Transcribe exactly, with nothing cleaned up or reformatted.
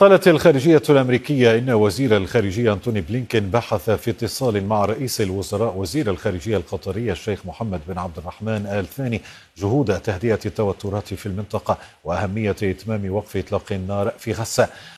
قالت الخارجية الأمريكية إن وزير الخارجية أنتوني بلينكين بحث في اتصال مع رئيس الوزراء وزير الخارجية القطري الشيخ محمد بن عبد الرحمن آل ثاني جهود تهدئة التوترات في المنطقة وأهمية إتمام وقف إطلاق النار في غزة.